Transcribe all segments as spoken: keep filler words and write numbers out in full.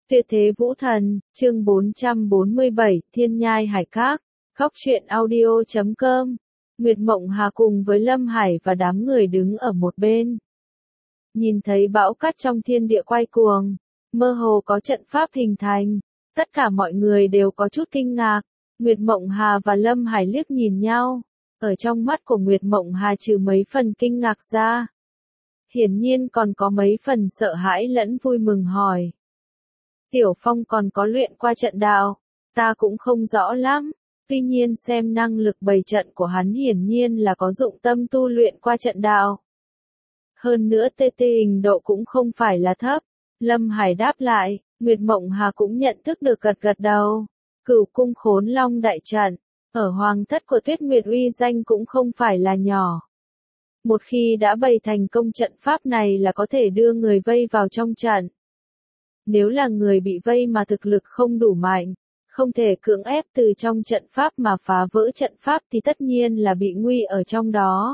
Tuyệt thế vũ thần, chương bốn trăm bốn mươi bảy, Thiên nhai hải các, góc truyện audio chấm com. Nguyệt Mộng Hà cùng với Lâm Hải và đám người đứng ở một bên. Nhìn thấy bão cát trong thiên địa quay cuồng, mơ hồ có trận pháp hình thành, tất cả mọi người đều có chút kinh ngạc. Nguyệt Mộng Hà và Lâm Hải liếc nhìn nhau, ở trong mắt của Nguyệt Mộng Hà trừ mấy phần kinh ngạc ra, hiển nhiên còn có mấy phần sợ hãi lẫn vui mừng hỏi. Tiểu Phong còn có luyện qua trận đạo, ta cũng không rõ lắm, tuy nhiên xem năng lực bày trận của hắn hiển nhiên là có dụng tâm tu luyện qua trận đạo. Hơn nữa tê tê hình độ cũng không phải là thấp. Lâm Hải đáp lại, Nguyệt Mộng Hà cũng nhận thức được gật gật đầu. Cửu cung khốn long đại trận, ở hoàng thất của Tuyết Nguyệt uy danh cũng không phải là nhỏ. Một khi đã bày thành công trận pháp này là có thể đưa người vây vào trong trận. Nếu là người bị vây mà thực lực không đủ mạnh, không thể cưỡng ép từ trong trận pháp mà phá vỡ trận pháp thì tất nhiên là bị nguy ở trong đó.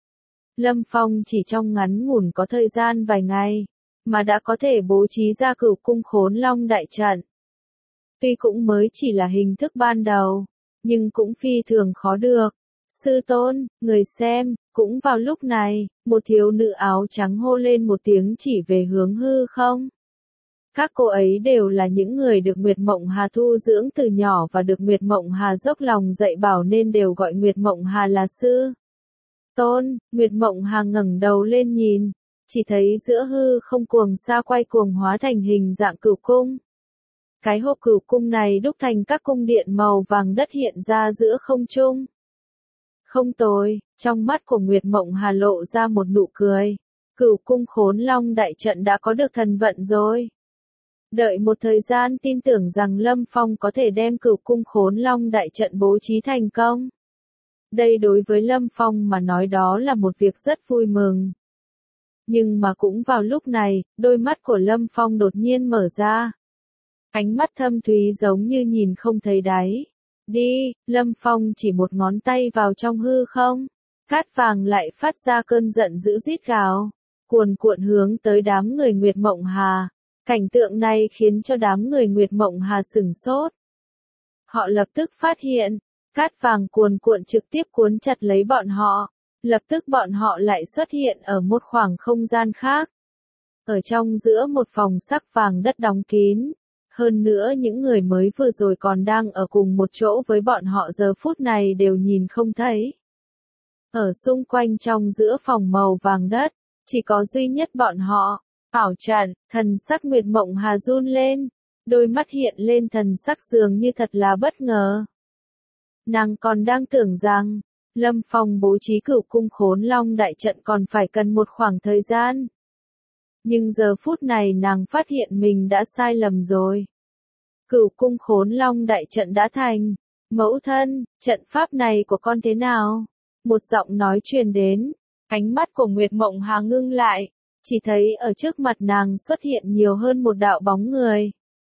Lâm Phong chỉ trong ngắn ngủn có thời gian vài ngày, mà đã có thể bố trí ra cửu cung khốn long đại trận. Tuy cũng mới chỉ là hình thức ban đầu, nhưng cũng phi thường khó được. Sư tôn, người xem, cũng vào lúc này, một thiếu nữ áo trắng hô lên một tiếng chỉ về hướng hư không. Các cô ấy đều là những người được Nguyệt Mộng Hà thu dưỡng từ nhỏ và được Nguyệt Mộng Hà dốc lòng dạy bảo nên đều gọi Nguyệt Mộng Hà là sư tôn. Nguyệt Mộng Hà ngẩng đầu lên nhìn, chỉ thấy giữa hư không cuồng sa quay cuồng hóa thành hình dạng cửu cung. Cái hộp cửu cung này đúc thành các cung điện màu vàng đất hiện ra giữa không trung. Không tồi, trong mắt của Nguyệt Mộng Hà lộ ra một nụ cười. Cửu cung khốn long đại trận đã có được thần vận rồi. Đợi một thời gian tin tưởng rằng Lâm Phong có thể đem cửu cung khốn long đại trận bố trí thành công. Đây đối với Lâm Phong mà nói đó là một việc rất vui mừng. Nhưng mà cũng vào lúc này, đôi mắt của Lâm Phong đột nhiên mở ra. Ánh mắt thâm thúy giống như nhìn không thấy đáy. Đi, Lâm Phong chỉ một ngón tay vào trong hư không. Cát vàng lại phát ra cơn giận dữ rít gào, cuồn cuộn hướng tới đám người Nguyệt Mộng Hà. Cảnh tượng này khiến cho đám người Nguyệt Mộng Hà sửng sốt. Họ lập tức phát hiện, cát vàng cuồn cuộn trực tiếp cuốn chặt lấy bọn họ. Lập tức bọn họ lại xuất hiện ở một khoảng không gian khác. Ở trong giữa một phòng sắc vàng đất đóng kín. Hơn nữa những người mới vừa rồi còn đang ở cùng một chỗ với bọn họ giờ phút này đều nhìn không thấy. Ở xung quanh trong giữa phòng màu vàng đất, chỉ có duy nhất bọn họ. Ảo trận, thần sắc Nguyệt Mộng Hà run lên, đôi mắt hiện lên thần sắc dường như thật là bất ngờ. Nàng còn đang tưởng rằng, Lâm Phong bố trí cửu cung khốn long đại trận còn phải cần một khoảng thời gian. Nhưng giờ phút này nàng phát hiện mình đã sai lầm rồi. Cửu cung khốn long đại trận đã thành. Mẫu thân, trận pháp này của con thế nào? Một giọng nói truyền đến, ánh mắt của Nguyệt Mộng Hà ngưng lại. Chỉ thấy ở trước mặt nàng xuất hiện nhiều hơn một đạo bóng người.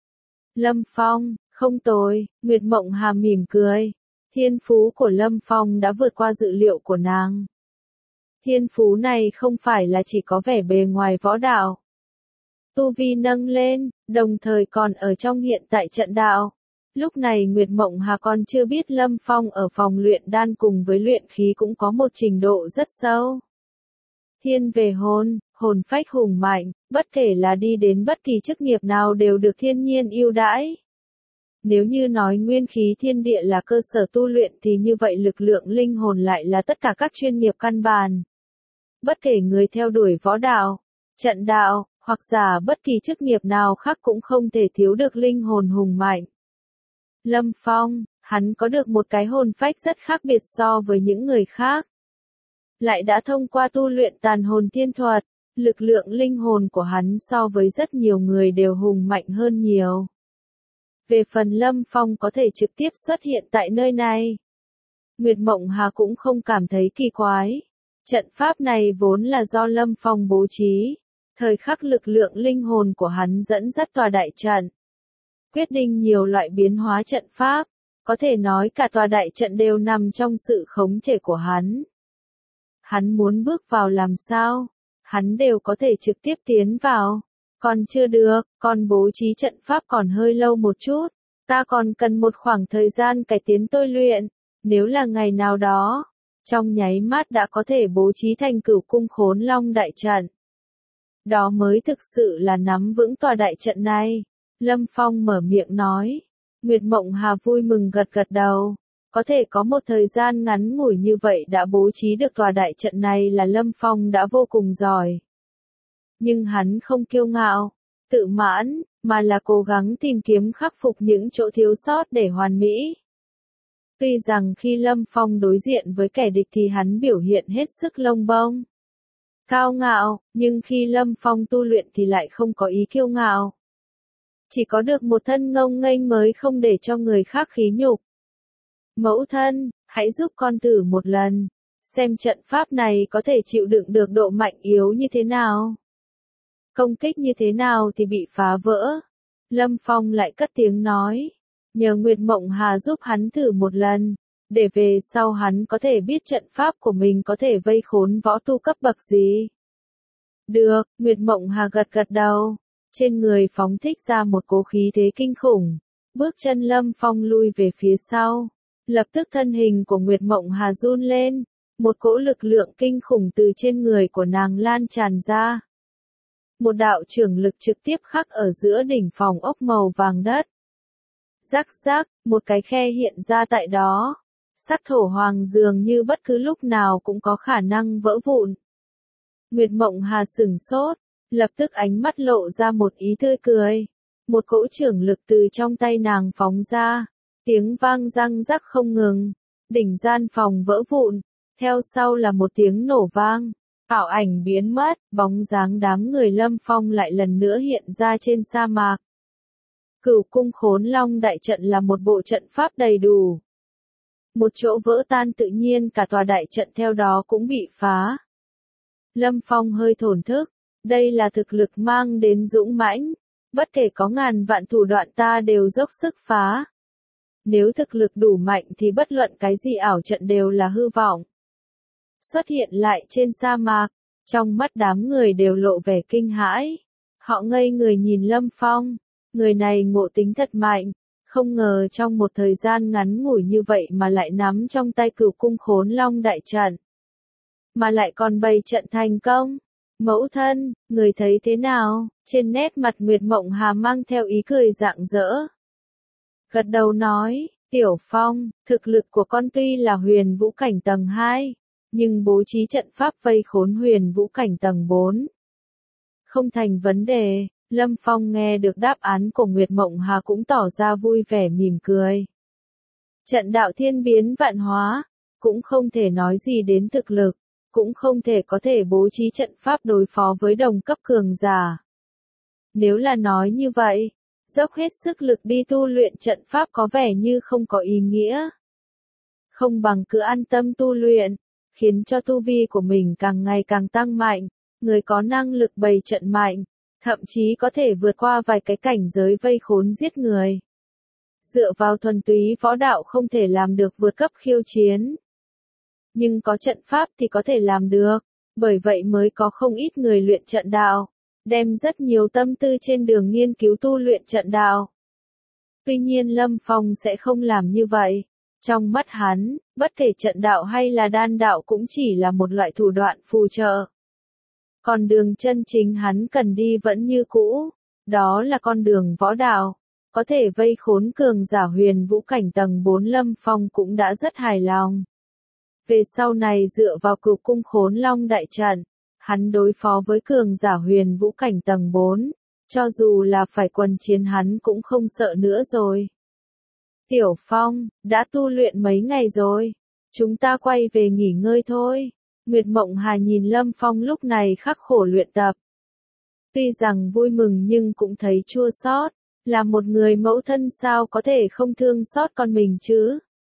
Lâm Phong, không tồi, Nguyệt Mộng Hà mỉm cười. Thiên phú của Lâm Phong đã vượt qua dự liệu của nàng. Thiên phú này không phải là chỉ có vẻ bề ngoài võ đạo. Tu vi nâng lên, đồng thời còn ở trong hiện tại trận đạo. Lúc này Nguyệt Mộng Hà còn chưa biết Lâm Phong ở phòng luyện đan cùng với luyện khí cũng có một trình độ rất sâu. Thiên về hồn, hồn phách hùng mạnh, bất kể là đi đến bất kỳ chức nghiệp nào đều được thiên nhiên ưu đãi. Nếu như nói nguyên khí thiên địa là cơ sở tu luyện thì như vậy lực lượng linh hồn lại là tất cả các chuyên nghiệp căn bản. Bất kể người theo đuổi võ đạo, trận đạo, hoặc giả bất kỳ chức nghiệp nào khác cũng không thể thiếu được linh hồn hùng mạnh. Lâm Phong, hắn có được một cái hồn phách rất khác biệt so với những người khác. Lại đã thông qua tu luyện tàn hồn thiên thuật, lực lượng linh hồn của hắn so với rất nhiều người đều hùng mạnh hơn nhiều. Về phần Lâm Phong có thể trực tiếp xuất hiện tại nơi này, Nguyệt Mộng Hà cũng không cảm thấy kỳ quái. Trận pháp này vốn là do Lâm Phong bố trí, thời khắc lực lượng linh hồn của hắn dẫn dắt tòa đại trận, quyết định nhiều loại biến hóa trận pháp, có thể nói cả tòa đại trận đều nằm trong sự khống chế của hắn. Hắn muốn bước vào làm sao, hắn đều có thể trực tiếp tiến vào. Còn chưa được, còn bố trí trận pháp còn hơi lâu một chút. Ta còn cần một khoảng thời gian cải tiến tôi luyện. Nếu là ngày nào đó, trong nháy mắt đã có thể bố trí thành Cửu Cung Khốn Long đại trận. Đó mới thực sự là nắm vững tòa đại trận này. Lâm Phong mở miệng nói. Nguyệt Mộng Hà vui mừng gật gật đầu. Có thể có một thời gian ngắn ngủi như vậy đã bố trí được tòa đại trận này là Lâm Phong đã vô cùng giỏi. Nhưng hắn không kiêu ngạo, tự mãn, mà là cố gắng tìm kiếm khắc phục những chỗ thiếu sót để hoàn mỹ. Tuy rằng khi Lâm Phong đối diện với kẻ địch thì hắn biểu hiện hết sức lông bông, cao ngạo, nhưng khi Lâm Phong tu luyện thì lại không có ý kiêu ngạo. Chỉ có được một thân ngông nghênh mới không để cho người khác khí nhục. Mẫu thân, hãy giúp con thử một lần, xem trận pháp này có thể chịu đựng được độ mạnh yếu như thế nào. Công kích như thế nào thì bị phá vỡ. Lâm Phong lại cất tiếng nói. Nhờ Nguyệt Mộng Hà giúp hắn thử một lần, để về sau hắn có thể biết trận pháp của mình có thể vây khốn võ tu cấp bậc gì. Được, Nguyệt Mộng Hà gật gật đầu. Trên người phóng thích ra một cỗ khí thế kinh khủng. Bước chân Lâm Phong lui về phía sau. Lập tức thân hình của Nguyệt Mộng Hà run lên. Một cỗ lực lượng kinh khủng từ trên người của nàng lan tràn ra. Một đạo trưởng lực trực tiếp khắc ở giữa đỉnh phòng ốc màu vàng đất. Rắc rắc, một cái khe hiện ra tại đó. Sắc thổ hoàng dường như bất cứ lúc nào cũng có khả năng vỡ vụn. Nguyệt Mộng Hà sửng sốt, lập tức ánh mắt lộ ra một ý tươi cười. Một cỗ trưởng lực từ trong tay nàng phóng ra. Tiếng vang răng rắc không ngừng. Đỉnh gian phòng vỡ vụn. Theo sau là một tiếng nổ vang. Ảo ảnh biến mất, bóng dáng đám người Lâm Phong lại lần nữa hiện ra trên sa mạc. Cửu Cung Khốn Long đại trận là một bộ trận pháp đầy đủ. Một chỗ vỡ tan tự nhiên cả tòa đại trận theo đó cũng bị phá. Lâm Phong hơi thổn thức, đây là thực lực mang đến dũng mãnh, bất kể có ngàn vạn thủ đoạn ta đều dốc sức phá. Nếu thực lực đủ mạnh thì bất luận cái gì ảo trận đều là hư vọng. Xuất hiện lại trên sa mạc, trong mắt đám người đều lộ vẻ kinh hãi. Họ ngây người nhìn Lâm Phong, người này ngộ tính thật mạnh, không ngờ trong một thời gian ngắn ngủi như vậy mà lại nắm trong tay Cửu Cung Khốn Long đại trận. Mà lại còn bày trận thành công. Mẫu thân, người thấy thế nào? Trên nét mặt Nguyệt Mộng Hà mang theo ý cười rạng rỡ. Gật đầu nói, Tiểu Phong, thực lực của con tuy là huyền vũ cảnh tầng hai. Nhưng bố trí trận pháp vây khốn huyền vũ cảnh tầng bốn. Không thành vấn đề, Lâm Phong nghe được đáp án của Nguyệt Mộng Hà cũng tỏ ra vui vẻ mỉm cười. Trận đạo thiên biến vạn hóa, cũng không thể nói gì đến thực lực, cũng không thể có thể bố trí trận pháp đối phó với đồng cấp cường giả. Nếu là nói như vậy, dốc hết sức lực đi tu luyện trận pháp có vẻ như không có ý nghĩa. Không bằng cứ an tâm tu luyện. Khiến cho tu vi của mình càng ngày càng tăng mạnh, người có năng lực bày trận mạnh, thậm chí có thể vượt qua vài cái cảnh giới vây khốn giết người. Dựa vào thuần túy võ đạo không thể làm được vượt cấp khiêu chiến. Nhưng có trận pháp thì có thể làm được, bởi vậy mới có không ít người luyện trận đạo, đem rất nhiều tâm tư trên đường nghiên cứu tu luyện trận đạo. Tuy nhiên Lâm Phong sẽ không làm như vậy. Trong mắt hắn, bất kể trận đạo hay là đan đạo cũng chỉ là một loại thủ đoạn phù trợ. Còn đường chân chính hắn cần đi vẫn như cũ, đó là con đường võ đạo, có thể vây khốn cường giả huyền vũ cảnh tầng bốn. Lâm Phong cũng đã rất hài lòng. Về sau này dựa vào Cửu Cung Khốn Long đại trận, hắn đối phó với cường giả huyền vũ cảnh tầng bốn, cho dù là phải quần chiến hắn cũng không sợ nữa rồi. Tiểu Phong, đã tu luyện mấy ngày rồi, chúng ta quay về nghỉ ngơi thôi. Nguyệt Mộng Hà nhìn Lâm Phong lúc này khắc khổ luyện tập. Tuy rằng vui mừng nhưng cũng thấy chua xót, là một người mẫu thân sao có thể không thương xót con mình chứ.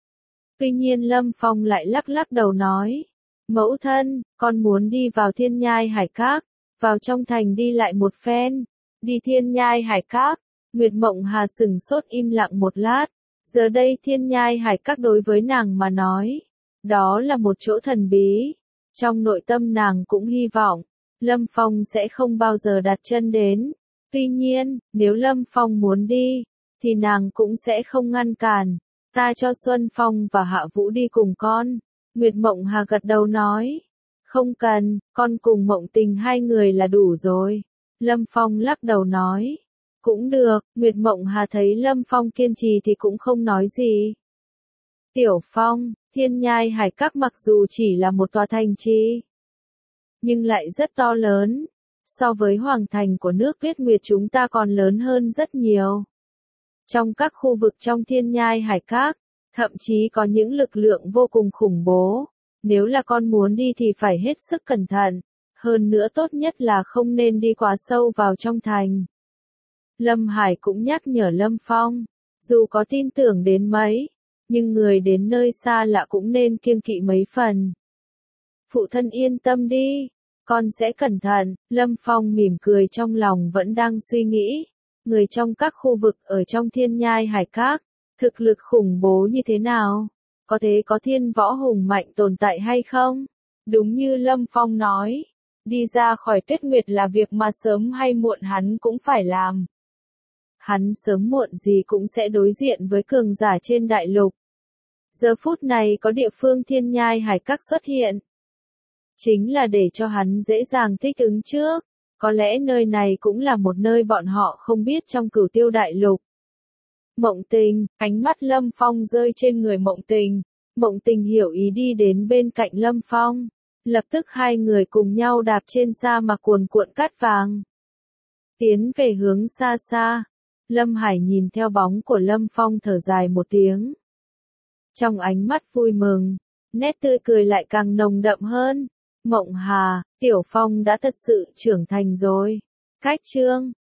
Tuy nhiên Lâm Phong lại lắc lắc đầu nói, mẫu thân, con muốn đi vào Thiên Nhai Hải Các, vào trong thành đi lại một phen. Đi Thiên Nhai Hải Các, Nguyệt Mộng Hà sừng sốt im lặng một lát. Giờ đây Thiên Nhai Hải Các đối với nàng mà nói, đó là một chỗ thần bí. Trong nội tâm nàng cũng hy vọng, Lâm Phong sẽ không bao giờ đặt chân đến. Tuy nhiên, nếu Lâm Phong muốn đi, thì nàng cũng sẽ không ngăn cản. Ta cho Xuân Phong và Hạ Vũ đi cùng con. Nguyệt Mộng Hà gật đầu nói. Không cần, con cùng Mộng Tình hai người là đủ rồi. Lâm Phong lắc đầu nói. Cũng được, Nguyệt Mộng Hà thấy Lâm Phong kiên trì thì cũng không nói gì. Tiểu Phong, Thiên Nhai Hải Các mặc dù chỉ là một tòa thành trì, nhưng lại rất to lớn. So với hoàng thành của nước Tuyết Nguyệt chúng ta còn lớn hơn rất nhiều. Trong các khu vực trong Thiên Nhai Hải Các, thậm chí có những lực lượng vô cùng khủng bố. Nếu là con muốn đi thì phải hết sức cẩn thận. Hơn nữa tốt nhất là không nên đi quá sâu vào trong thành. Lâm Hải cũng nhắc nhở Lâm Phong. Dù có tin tưởng đến mấy, nhưng người đến nơi xa lạ cũng nên kiêng kỵ mấy phần. Phụ thân yên tâm đi. Con sẽ cẩn thận. Lâm Phong mỉm cười trong lòng vẫn đang suy nghĩ. Người trong các khu vực ở trong Thiên Nhai Hải Các, thực lực khủng bố như thế nào? Có thể có thiên võ hùng mạnh tồn tại hay không? Đúng như Lâm Phong nói, đi ra khỏi Tuyết Nguyệt là việc mà sớm hay muộn hắn cũng phải làm. Hắn sớm muộn gì cũng sẽ đối diện với cường giả trên đại lục. Giờ phút này có địa phương Thiên Nhai Hải Các xuất hiện, chính là để cho hắn dễ dàng thích ứng trước. Có lẽ nơi này cũng là một nơi bọn họ không biết trong Cửu Tiêu đại lục. Mộng Tình, ánh mắt Lâm Phong rơi trên người Mộng Tình. Mộng Tình hiểu ý đi đến bên cạnh Lâm Phong. Lập tức hai người cùng nhau đạp trên sa mạc cuồn cuộn cát vàng. Tiến về hướng xa xa. Lâm Hải nhìn theo bóng của Lâm Phong thở dài một tiếng. Trong ánh mắt vui mừng, nét tươi cười lại càng nồng đậm hơn. Mộng Hà, Tiểu Phong đã thật sự trưởng thành rồi. Cách chương